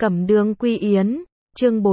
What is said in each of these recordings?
Cẩm Đường Quy Yến, chương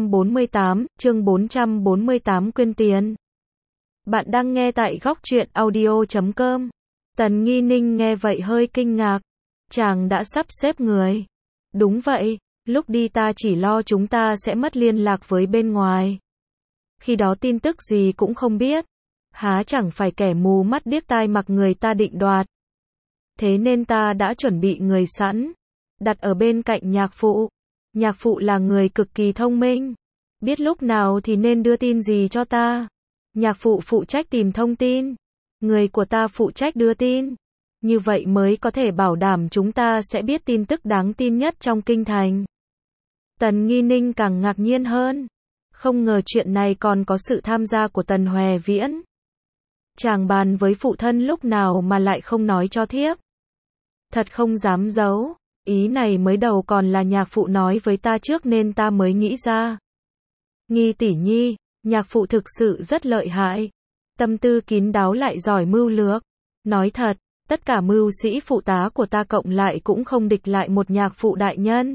448 quyên tiền. Bạn đang nghe tại góc truyện audio.com. Tần Nghi Ninh nghe vậy hơi kinh ngạc. Chàng đã sắp xếp người. Đúng vậy, lúc đi ta chỉ lo chúng ta sẽ mất liên lạc với bên ngoài. Khi đó tin tức gì cũng không biết. Há chẳng phải kẻ mù mắt điếc tai mặc người ta định đoạt. Thế nên ta đã chuẩn bị người sẵn, đặt ở bên cạnh nhạc phụ. Nhạc phụ là người cực kỳ thông minh, biết lúc nào thì nên đưa tin gì cho ta. Nhạc phụ phụ trách tìm thông tin, người của ta phụ trách đưa tin. Như vậy mới có thể bảo đảm chúng ta sẽ biết tin tức đáng tin nhất trong kinh thành. Tần Nghi Ninh càng ngạc nhiên hơn. Không ngờ chuyện này còn có sự tham gia của Tần Hoè Viễn. Chàng bàn với phụ thân lúc nào mà lại không nói cho thiếp. Thật không dám giấu, ý này mới đầu còn là nhạc phụ nói với ta trước nên ta mới nghĩ ra. Nghi tỷ nhi, nhạc phụ thực sự rất lợi hại. Tâm tư kín đáo lại giỏi mưu lược. Nói thật, tất cả mưu sĩ phụ tá của ta cộng lại cũng không địch lại một nhạc phụ đại nhân.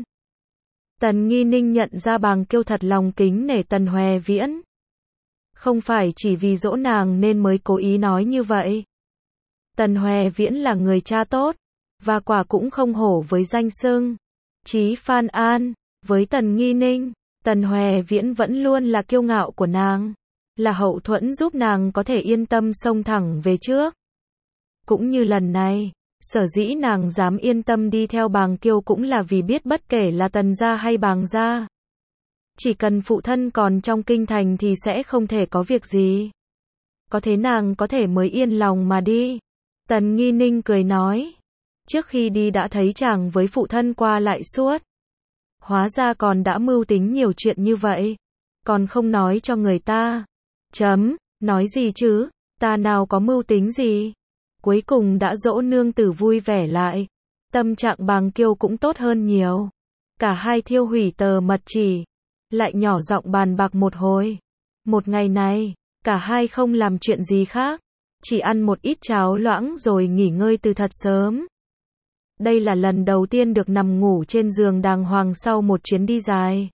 Tần Nghi Ninh nhận ra Bàng Kiêu thật lòng kính nể Tần Hoè Viễn. Không phải chỉ vì dỗ nàng nên mới cố ý nói như vậy. Tần Hoè Viễn là người cha tốt, và quả cũng không hổ với danh xưng Chí Phan An. Với Tần Nghi Ninh, Tần Hoè Viễn vẫn luôn là kiêu ngạo của nàng, là hậu thuẫn giúp nàng có thể yên tâm xông thẳng về trước. Cũng như lần này, sở dĩ nàng dám yên tâm đi theo Bàng Kiêu cũng là vì biết bất kể là Tần gia hay Bàng gia, chỉ cần phụ thân còn trong kinh thành thì sẽ không thể có việc gì. Có thế nàng có thể mới yên lòng mà đi. Tần Nghi Ninh cười nói. Trước khi đi đã thấy chàng với phụ thân qua lại suốt. Hóa ra còn đã mưu tính nhiều chuyện như vậy. Còn không nói cho người ta. Nói gì chứ, ta nào có mưu tính gì. Cuối cùng đã dỗ nương tử vui vẻ lại. Tâm trạng Bàng Kiêu cũng tốt hơn nhiều. Cả hai thiêu hủy tờ mật chỉ. Lại nhỏ giọng bàn bạc một hồi. Một ngày này, cả hai không làm chuyện gì khác. Chỉ ăn một ít cháo loãng rồi nghỉ ngơi từ thật sớm. Đây là lần đầu tiên được nằm ngủ trên giường đàng hoàng sau một chuyến đi dài.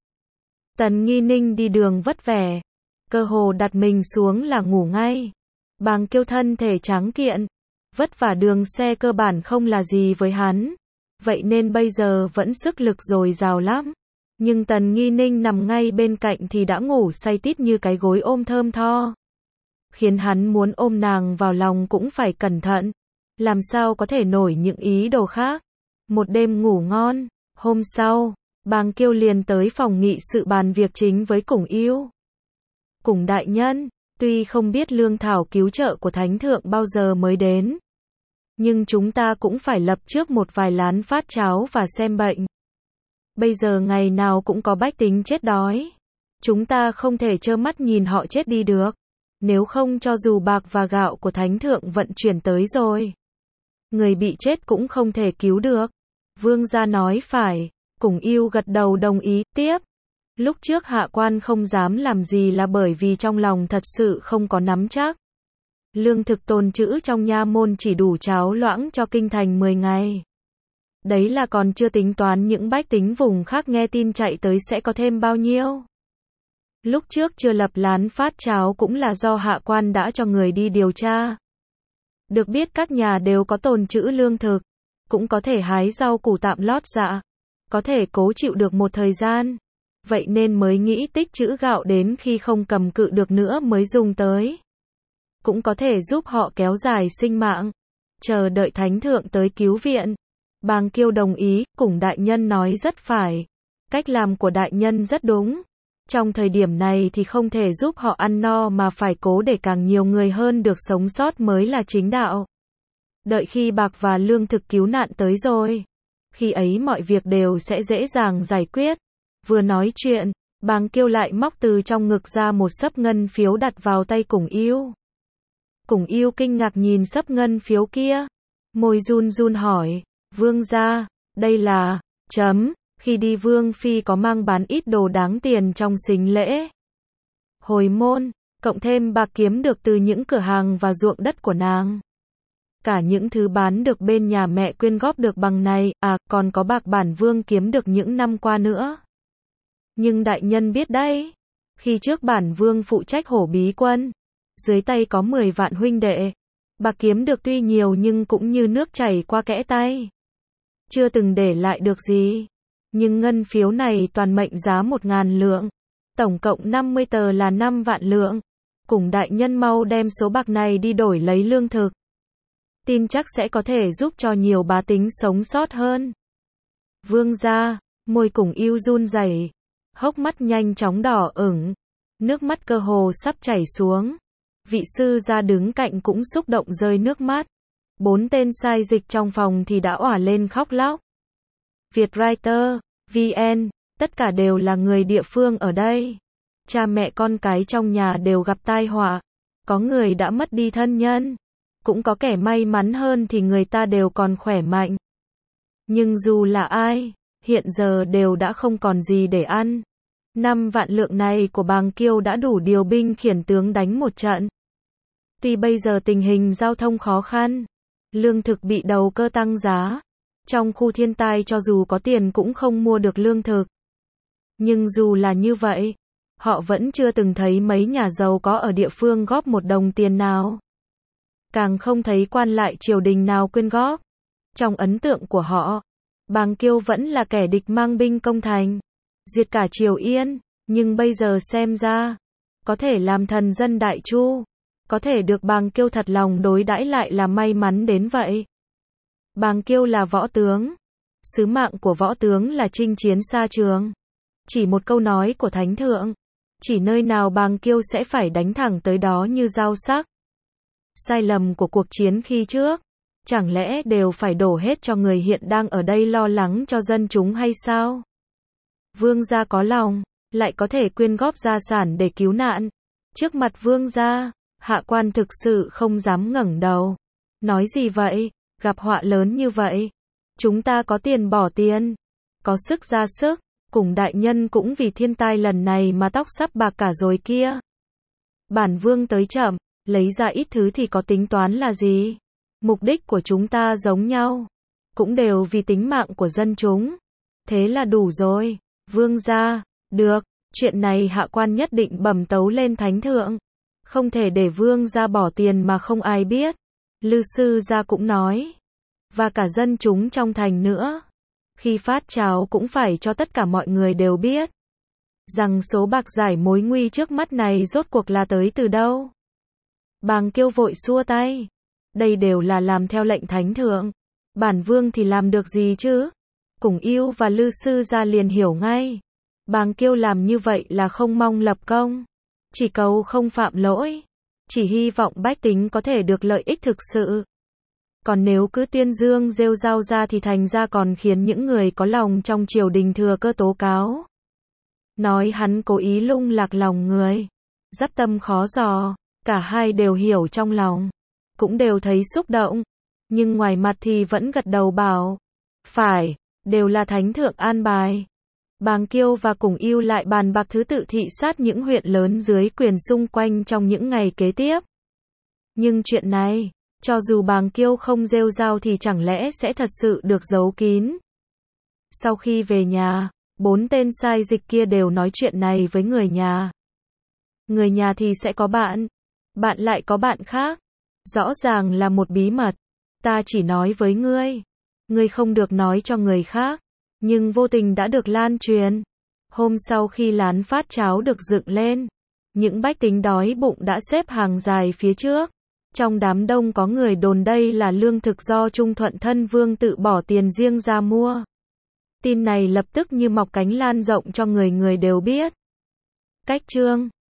Tần Nghi Ninh đi đường vất vả, cơ hồ đặt mình xuống là ngủ ngay. Bàng Kiêu thân thể tráng kiện, vất vả đường xe cơ bản không là gì với hắn. Vậy nên bây giờ vẫn sức lực dồi dào lắm. Nhưng Tần Nghi Ninh nằm ngay bên cạnh thì đã ngủ say tít như cái gối ôm thơm tho. Khiến hắn muốn ôm nàng vào lòng cũng phải cẩn thận. Làm sao có thể nổi những ý đồ khác. Một đêm ngủ ngon, hôm sau, Bàng Kiêu liền tới phòng nghị sự bàn việc chính với Củng Yêu. Củng đại nhân, tuy không biết lương thảo cứu trợ của Thánh Thượng bao giờ mới đến, nhưng chúng ta cũng phải lập trước một vài lán phát cháo và xem bệnh. Bây giờ ngày nào cũng có bách tính chết đói. Chúng ta không thể trơ mắt nhìn họ chết đi được. Nếu không cho dù bạc và gạo của Thánh Thượng vận chuyển tới rồi, người bị chết cũng không thể cứu được. Vương gia nói phải. Củng Yêu gật đầu đồng ý. Tiếp, lúc trước hạ quan không dám làm gì là bởi vì trong lòng thật sự không có nắm chắc. Lương thực tồn trữ trong nha môn chỉ đủ cháo loãng cho kinh thành 10 ngày. Đấy là còn chưa tính toán những bách tính vùng khác nghe tin chạy tới sẽ có thêm bao nhiêu. Lúc trước chưa lập lán phát cháo cũng là do hạ quan đã cho người đi điều tra. Được biết các nhà đều có tồn trữ lương thực, cũng có thể hái rau củ tạm lót dạ, có thể cố chịu được một thời gian. Vậy nên mới nghĩ tích trữ gạo đến khi không cầm cự được nữa mới dùng tới. Cũng có thể giúp họ kéo dài sinh mạng, chờ đợi Thánh Thượng tới cứu viện. Bàng Kiêu đồng ý. Củng đại nhân nói rất phải. Cách làm của đại nhân rất đúng. Trong thời điểm này thì không thể giúp họ ăn no mà phải cố để càng nhiều người hơn được sống sót mới là chính đạo. Đợi khi bạc và lương thực cứu nạn tới rồi, khi ấy mọi việc đều sẽ dễ dàng giải quyết. Vừa nói chuyện, Bàng Kiêu lại móc từ trong ngực ra một xấp ngân phiếu đặt vào tay Củng Yêu. Củng Yêu kinh ngạc nhìn xấp ngân phiếu kia, môi run run hỏi, vương gia, đây là, khi đi vương phi có mang bán ít đồ đáng tiền trong sính lễ hồi môn, cộng thêm bạc kiếm được từ những cửa hàng và ruộng đất của nàng. Cả những thứ bán được bên nhà mẹ quyên góp được bằng này, còn có bạc bản Vương kiếm được những năm qua nữa. Nhưng đại nhân biết đấy, khi trước bản Vương phụ trách Hổ Bí Quân, dưới tay có 10 vạn huynh đệ, bạc kiếm được tuy nhiều nhưng cũng như nước chảy qua kẽ tay. Chưa từng để lại được gì. Nhưng ngân phiếu này toàn mệnh giá 1.000 lượng. Tổng cộng 50 tờ là 5 vạn lượng. Cùng đại nhân mau đem số bạc này đi đổi lấy lương thực. Tin chắc sẽ có thể giúp cho nhiều bá tính sống sót hơn. Vương gia, môi Cùng Yêu run rẩy, hốc mắt nhanh chóng đỏ ửng, nước mắt cơ hồ sắp chảy xuống. Vị sư gia đứng cạnh cũng xúc động rơi nước mắt. 4 tên sai dịch trong phòng thì đã òa lên khóc lóc. Vietwriter, VN, tất cả đều là người địa phương ở đây. Cha mẹ con cái trong nhà đều gặp tai họa. Có người đã mất đi thân nhân. Cũng có kẻ may mắn hơn thì người ta đều còn khỏe mạnh. Nhưng dù là ai, hiện giờ đều đã không còn gì để ăn. 5 vạn lượng này của Bàng Kiêu đã đủ điều binh khiển tướng đánh một trận. Tuy bây giờ tình hình giao thông khó khăn, lương thực bị đầu cơ tăng giá, trong khu thiên tai cho dù có tiền cũng không mua được lương thực. Nhưng dù là như vậy, họ vẫn chưa từng thấy mấy nhà giàu có ở địa phương góp một đồng tiền nào. Càng không thấy quan lại triều đình nào quyên góp. Trong ấn tượng của họ, Bàng Kiêu vẫn là kẻ địch mang binh công thành, diệt cả Triều Yên, nhưng bây giờ xem ra, có thể làm thần dân Đại Chu, có thể được Bàng Kiêu thật lòng đối đãi lại là may mắn đến vậy. Bàng Kiêu là võ tướng, sứ mạng của võ tướng là chinh chiến xa trường. Chỉ một câu nói của Thánh Thượng, chỉ nơi nào Bàng Kiêu sẽ phải đánh thẳng tới đó như dao sắc. Sai lầm của cuộc chiến khi trước, chẳng lẽ đều phải đổ hết cho người hiện đang ở đây lo lắng cho dân chúng hay sao? Vương gia có lòng, lại có thể quyên góp gia sản để cứu nạn. Trước mặt vương gia, hạ quan thực sự không dám ngẩng đầu. Nói gì vậy, gặp họa lớn như vậy. Chúng ta có tiền bỏ tiền, có sức ra sức, cùng đại nhân cũng vì thiên tai lần này mà tóc sắp bạc cả rồi kia. Bản vương tới chậm, lấy ra ít thứ thì có tính toán là gì? Mục đích của chúng ta giống nhau, cũng đều vì tính mạng của dân chúng. Thế là đủ rồi. Vương gia, được, chuyện này hạ quan nhất định bẩm tấu lên Thánh Thượng. Không thể để vương gia bỏ tiền mà không ai biết. Lư sư gia cũng nói. Và cả dân chúng trong thành nữa. Khi phát cháo cũng phải cho tất cả mọi người đều biết. Rằng số bạc giải mối nguy trước mắt này rốt cuộc là tới từ đâu. Bàng Kiêu vội xua tay. Đây đều là làm theo lệnh Thánh Thượng. Bản vương thì làm được gì chứ? Cùng Yêu và Lư sư gia liền hiểu ngay. Bàng Kiêu làm như vậy là không mong lập công, chỉ cầu không phạm lỗi, chỉ hy vọng bách tính có thể được lợi ích thực sự. Còn nếu cứ tuyên dương rêu rao ra thì thành ra còn khiến những người có lòng trong triều đình thừa cơ tố cáo. Nói hắn cố ý lung lạc lòng người, dắt tâm khó dò, cả hai đều hiểu trong lòng, cũng đều thấy xúc động, nhưng ngoài mặt thì vẫn gật đầu bảo, phải, đều là Thánh Thượng an bài. Bàng Kiêu và Cùng Yêu lại bàn bạc thứ tự thị sát những huyện lớn dưới quyền xung quanh trong những ngày kế tiếp. Nhưng chuyện này, cho dù Bàng Kiêu không rêu rao thì chẳng lẽ sẽ thật sự được giấu kín. Sau khi về nhà, 4 tên sai dịch kia đều nói chuyện này với người nhà. Người nhà thì sẽ có bạn lại có bạn khác. Rõ ràng là một bí mật. Ta chỉ nói với ngươi không được nói cho người khác. Nhưng vô tình đã được lan truyền. Hôm sau khi lán phát cháo được dựng lên, những bách tính đói bụng đã xếp hàng dài phía trước. Trong đám đông có người đồn đây là lương thực do Trung Thuận thân vương tự bỏ tiền riêng ra mua. Tin này lập tức như mọc cánh lan rộng cho người người đều biết. Cách chương